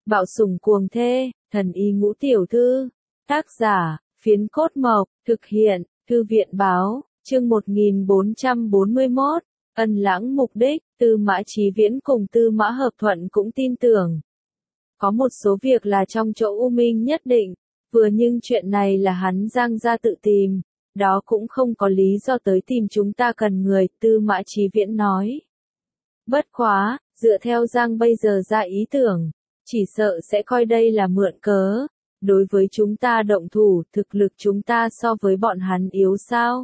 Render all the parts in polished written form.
Bạo sủng cuồng thê, thần y ngũ tiểu thư. Tác giả, Phiến Cốt Mộc, thực hiện, Thư viện báo, chương 1441, Ân Lãng mục đích, Tư Mã Chí Viễn cùng Tư Mã Hợp Thuận cũng tin tưởng. Có một số việc là trong chỗ U Minh nhất định, nhưng chuyện này là hắn Giang gia tự tìm, đó cũng không có lý do tới tìm chúng ta cần người, Tư Mã Chí Viễn nói. Bất quá, dựa theo Giang bây giờ ra ý tưởng, chỉ sợ sẽ coi đây là mượn cớ. Đối với chúng ta động thủ, thực lực chúng ta so với bọn hắn yếu sao?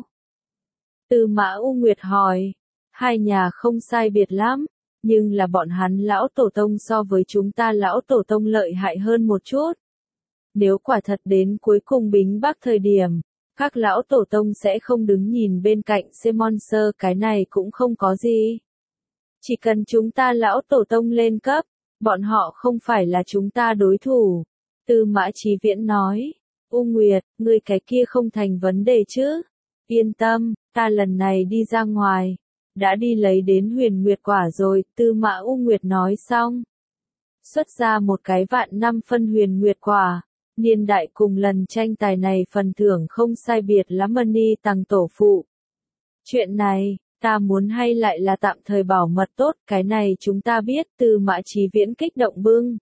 Tư Mã U Nguyệt hỏi, hai nhà không sai biệt lắm, nhưng là bọn hắn lão tổ tông so với chúng ta lão tổ tông lợi hại hơn một chút. Nếu quả thật đến cuối cùng Bính Bắc thời điểm, các lão tổ tông sẽ không đứng nhìn bên cạnh Monster, cái này cũng không có gì. Chỉ cần chúng ta lão tổ tông lên cấp, bọn họ không phải là chúng ta đối thủ. Tư Mã Chí Viễn nói, U Nguyệt, ngươi cái kia không thành vấn đề chứ? Yên tâm, ta lần này đi ra ngoài, đã đi lấy đến Huyền Nguyệt quả rồi, Tư Mã U Nguyệt nói xong. Xuất ra một cái vạn năm phân Huyền Nguyệt quả, niên đại cùng lần tranh tài này phần thưởng không sai biệt lắm Mani Tằng tổ phụ. Chuyện này, ta muốn hay lại là tạm thời bảo mật tốt, cái này chúng ta biết, Tư Mã Chí Viễn kích động bưng.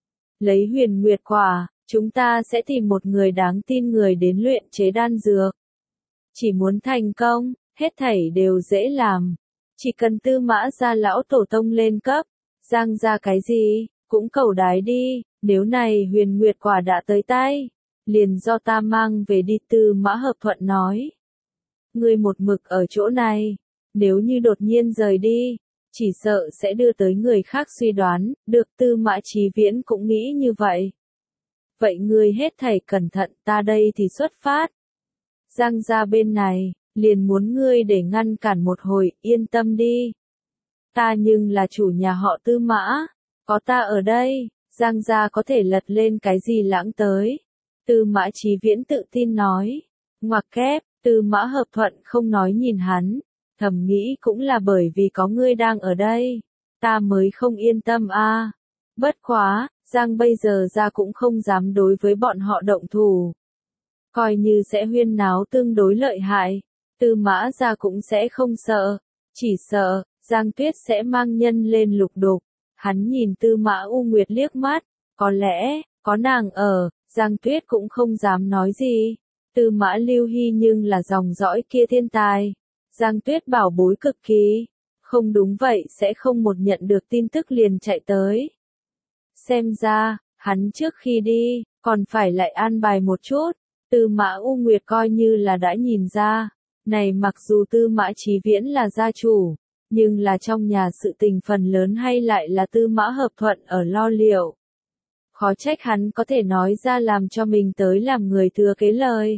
Lấy Huyền Nguyệt quả, chúng ta sẽ tìm một người đáng tin người đến luyện chế đan dược. Chỉ muốn thành công, hết thảy đều dễ làm. Chỉ cần Tư Mã gia lão tổ tông lên cấp, Giang gia cái gì, cũng cầu đái đi, nếu này Huyền Nguyệt quả đã tới tay, liền do ta mang về đi, Tư Mã Hợp Thuận nói. Ngươi một mực ở chỗ này, nếu như đột nhiên rời đi, chỉ sợ sẽ đưa tới người khác suy đoán, được, Tư Mã Chí Viễn cũng nghĩ như vậy. Vậy ngươi hết thảy cẩn thận, ta đây thì xuất phát. Giang gia bên này, liền muốn ngươi để ngăn cản một hồi, yên tâm đi. Ta nhưng là chủ nhà họ Tư Mã, có ta ở đây, Giang gia có thể lật lên cái gì lãng tới. Tư Mã Chí Viễn tự tin nói, ngoặc kép, Tư Mã Hợp Thuận không nói nhìn hắn, thầm nghĩ cũng là bởi vì có ngươi đang ở đây, ta mới không yên tâm a. Bất quá, Giang bây giờ ra cũng không dám đối với bọn họ động thủ. Coi như sẽ huyên náo tương đối lợi hại, Tư Mã gia cũng sẽ không sợ, chỉ sợ, Giang Tuyết sẽ mang nhân lên lục đục. Hắn nhìn Tư Mã U Nguyệt liếc mắt, có lẽ, có nàng ở, Giang Tuyết cũng không dám nói gì. Tư Mã Lưu Hy nhưng là dòng dõi kia thiên tài. Giang Tuyết bảo bối cực kỳ, không đúng vậy sẽ không một nhận được tin tức liền chạy tới. Xem ra, hắn trước khi đi, còn phải lại an bài một chút. Tư Mã U Nguyệt coi như là đã nhìn ra, này mặc dù Tư Mã Chí Viễn là gia chủ, nhưng là trong nhà sự tình phần lớn hay lại là Tư Mã Hợp Thuận ở lo liệu. Khó trách hắn có thể nói ra làm cho mình tới làm người thừa kế lời.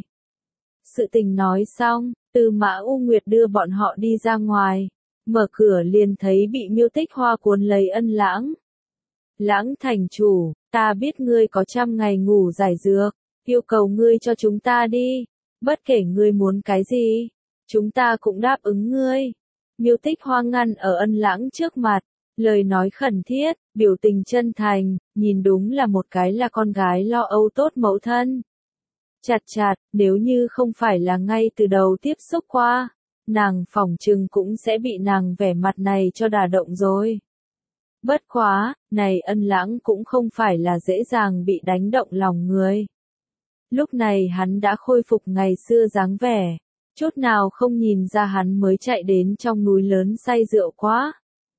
Sự tình nói xong, Tư Mã U Nguyệt đưa bọn họ đi ra ngoài, mở cửa liền thấy bị Miêu Tích Hoa cuốn lấy Ân Lãng. Lãng thành chủ, ta biết ngươi có 100 ngày ngủ giải dược, yêu cầu ngươi cho chúng ta đi, bất kể ngươi muốn cái gì, chúng ta cũng đáp ứng ngươi. Miêu Tích Hoa ngăn ở Ân Lãng trước mặt, lời nói khẩn thiết, biểu tình chân thành, nhìn đúng là một cái là con gái lo âu tốt mẫu thân. Chặt chặt, nếu như không phải là ngay từ đầu tiếp xúc qua, nàng phỏng chừng cũng sẽ bị nàng vẻ mặt này cho đả động rồi. Bất quá, này Ân Lãng cũng không phải là dễ dàng bị đánh động lòng người. Lúc này hắn đã khôi phục ngày xưa dáng vẻ, chút nào không nhìn ra hắn mới chạy đến trong núi lớn say rượu quá.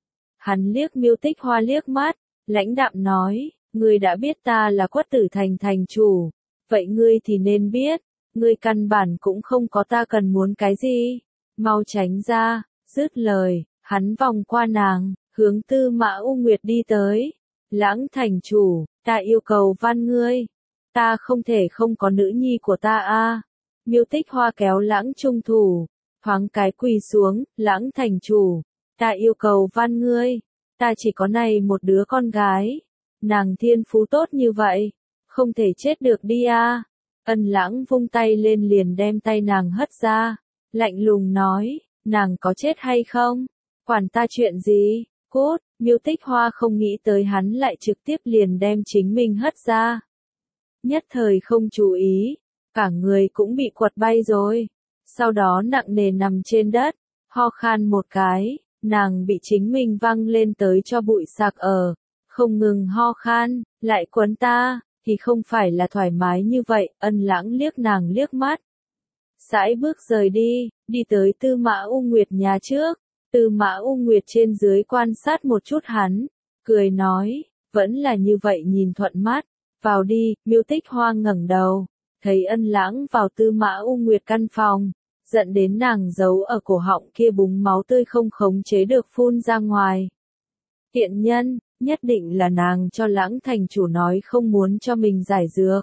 Hắn liếc Miêu Tích Hoa liếc mắt, lãnh đạm nói, ngươi đã biết ta là Quất Tử Thành thành chủ, vậy ngươi thì nên biết, ngươi căn bản cũng không có ta cần muốn cái gì, mau tránh ra, dứt lời, hắn vòng qua nàng, hướng Tư Mã U Nguyệt đi tới. Lãng thành chủ, ta yêu cầu van ngươi, ta không thể không có nữ nhi của ta a. Miêu Tích Hoa kéo Lãng trung thủ, thoáng cái quỳ xuống, Lãng thành chủ, ta yêu cầu van ngươi, ta chỉ có này một đứa con gái, nàng thiên phú tốt như vậy, không thể chết được đi a. Ân Lãng vung tay lên liền đem tay nàng hất ra, lạnh lùng nói, nàng có chết hay không, quản ta chuyện gì, Cốt, Miêu Tích Hoa không nghĩ tới hắn lại trực tiếp liền đem chính mình hất ra. Nhất thời không chú ý, cả người cũng bị quật bay rồi. Sau đó nặng nề nằm trên đất, ho khan một cái, nàng bị chính mình văng lên tới cho bụi sạc ở. Không ngừng ho khan, lại quấn ta, thì không phải là thoải mái như vậy, Ân Lãng liếc nàng liếc mắt. Sải bước rời đi, đi tới Tư Mã U Nguyệt nhà trước. Tư Mã U Nguyệt trên dưới quan sát một chút hắn, cười nói, vẫn là như vậy nhìn thuận mắt, vào đi. Miêu Tích Hoa ngẩng đầu, thấy Ân Lãng vào Tư Mã U Nguyệt căn phòng, giận đến nàng giấu ở cổ họng kia búng máu tươi không khống chế được phun ra ngoài. Tiện nhân, nhất định là nàng cho Lãng thành chủ nói không muốn cho mình giải dược.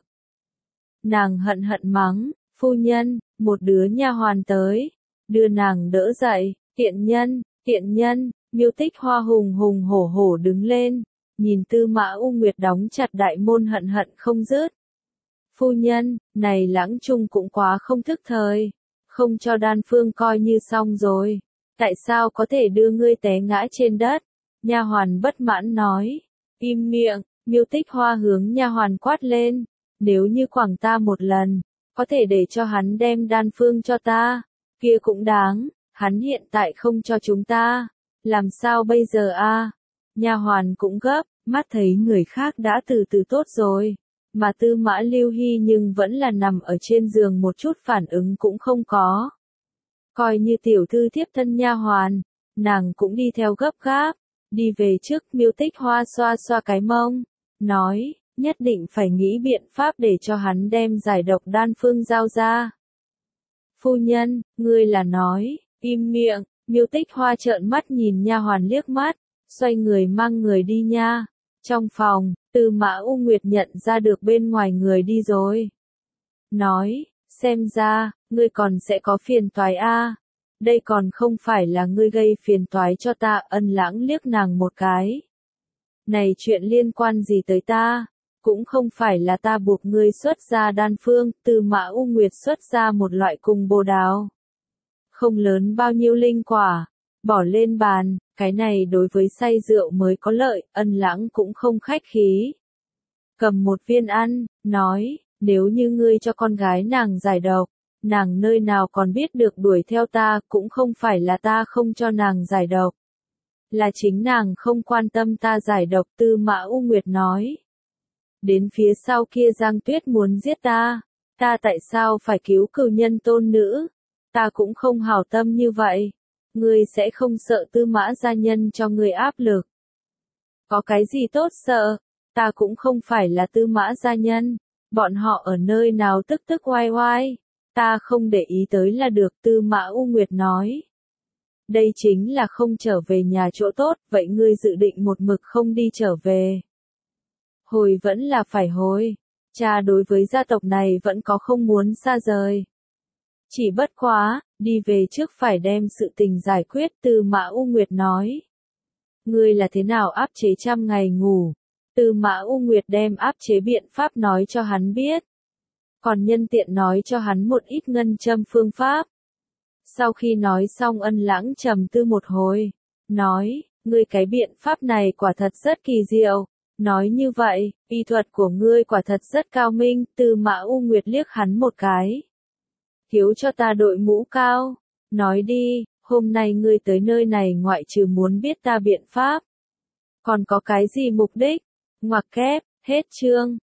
Nàng hận hận mắng, phu nhân, một đứa nha hoàn tới, đưa nàng đỡ dậy. Tiện nhân, Miêu Tích Hoa hùng hùng hổ hổ đứng lên, nhìn Tư Mã U Nguyệt đóng chặt đại môn hận hận không dứt. Phu nhân, này Lãng Trung cũng quá không thức thời, không cho đan phương coi như xong rồi, tại sao có thể đưa ngươi té ngã trên đất? Nha hoàn bất mãn nói, im miệng. Miêu Tích Hoa hướng nha hoàn quát lên, nếu như quảng ta một lần, có thể để cho hắn đem đan phương cho ta, kia cũng đáng. Hắn hiện tại không cho chúng ta, làm sao bây giờ a? Nha hoàn cũng gấp, mắt thấy người khác đã từ từ tốt rồi, mà Tư Mã Lưu Hy nhưng vẫn là nằm ở trên giường một chút phản ứng cũng không có. Coi như tiểu thư thiếp thân nha hoàn, nàng cũng đi theo gấp gáp, đi về trước. Miêu Tích Hoa xoa xoa cái mông, nói, nhất định phải nghĩ biện pháp để cho hắn đem giải độc đan phương giao ra. Phu nhân, ngươi là nói. Im miệng. Miêu Tích Hoa trợn mắt nhìn nha hoàn liếc mắt, xoay người mang người đi nha. Trong phòng, Tư Mã U Nguyệt nhận ra được bên ngoài người đi rồi. Nói, xem ra, ngươi còn sẽ có phiền toái a. Đây còn không phải là ngươi gây phiền toái cho ta. Ân Lãng liếc nàng một cái. Này chuyện liên quan gì tới ta? Cũng không phải là ta buộc ngươi xuất ra đan phương. Tư Mã U Nguyệt xuất ra một loại cùng bồ đào. Không lớn bao nhiêu linh quả, bỏ lên bàn, cái này đối với say rượu mới có lợi. Ân Lãng cũng không khách khí. Cầm một viên ăn, nói, nếu như ngươi cho con gái nàng giải độc, nàng nơi nào còn biết được đuổi theo ta, cũng không phải là ta không cho nàng giải độc. Là chính nàng không quan tâm ta giải độc. Tư Mã U Nguyệt nói. Đến phía sau kia Giang Tuyết muốn giết ta tại sao phải cứu cừu nhân tôn nữ? Ta cũng không hảo tâm như vậy. Ngươi sẽ không sợ Tư Mã gia nhân cho ngươi áp lực? Có cái gì tốt sợ? Ta cũng không phải là Tư Mã gia nhân. Bọn họ ở nơi nào tức tức oai oai, ta không để ý tới là được. Tư Mã U Nguyệt nói. Đây chính là không trở về nhà chỗ tốt, vậy ngươi dự định một mực không đi trở về? Hồi vẫn là phải hồi. Cha đối với gia tộc này vẫn có không muốn xa rời. Chỉ bất quá, đi về trước phải đem sự tình giải quyết. Tư Mã U Nguyệt nói. Ngươi là thế nào áp chế 100 ngày ngủ? Tư Mã U Nguyệt đem áp chế biện pháp nói cho hắn biết. Còn nhân tiện nói cho hắn một ít ngân châm phương pháp. Sau khi nói xong Ân Lãng trầm tư một hồi. Nói, ngươi cái biện pháp này quả thật rất kỳ diệu. Nói như vậy, y thuật của ngươi quả thật rất cao minh. Tư Mã U Nguyệt liếc hắn một cái. Thiếu cho ta đội mũ cao. Nói đi, hôm nay ngươi tới nơi này ngoại trừ muốn biết ta biện pháp, còn có cái gì mục đích? Ngoặc kép, hết chương.